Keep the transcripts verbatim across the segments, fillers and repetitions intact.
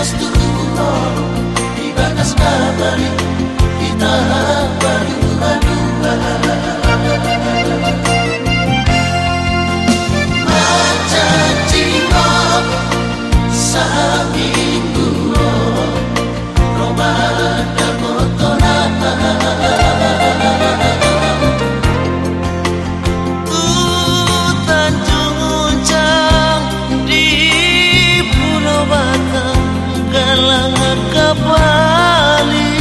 Rasulullah di batas kabari kita berdua-dua. Maca jiwa saminggu Ramadan kotoran Bali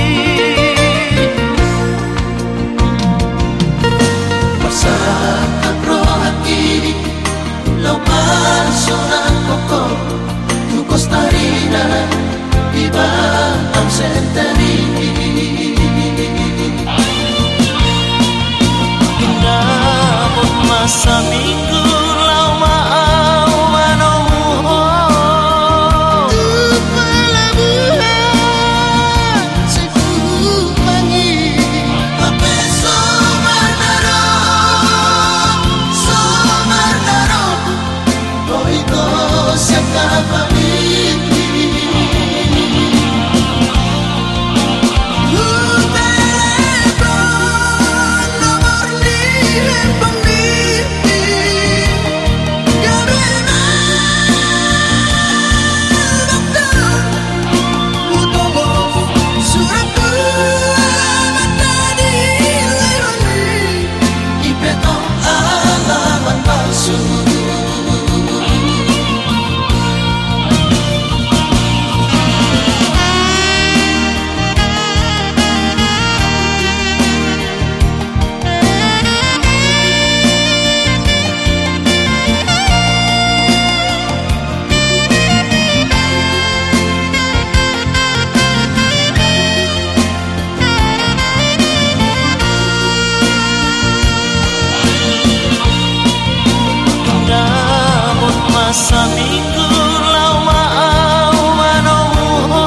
masyarakat rohani laupan sorak koko tu Kostarina di Batam Senteni indah masa minggu lau mau manomu masa minggu lau mau manomu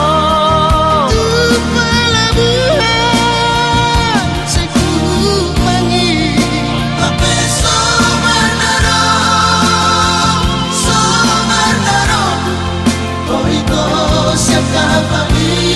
pelabuhan Sekumangi Ape Somardaro Somardaro oh itu siapa kami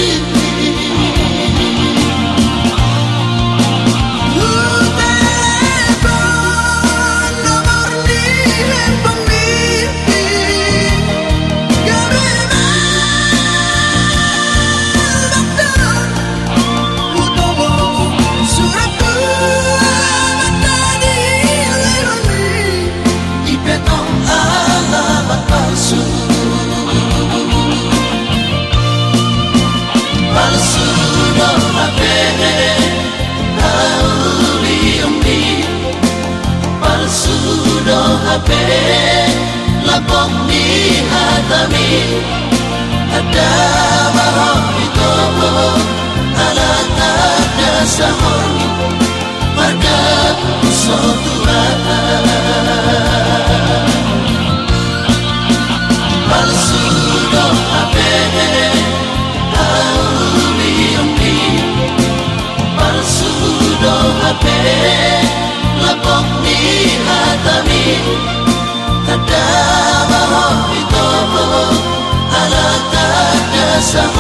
lapok di hatami ada mahal itu alat ada sahur pada suatu palsu doh ape auliumi palsu doh ape lapok di hatami ada mahal itu alat ada sahur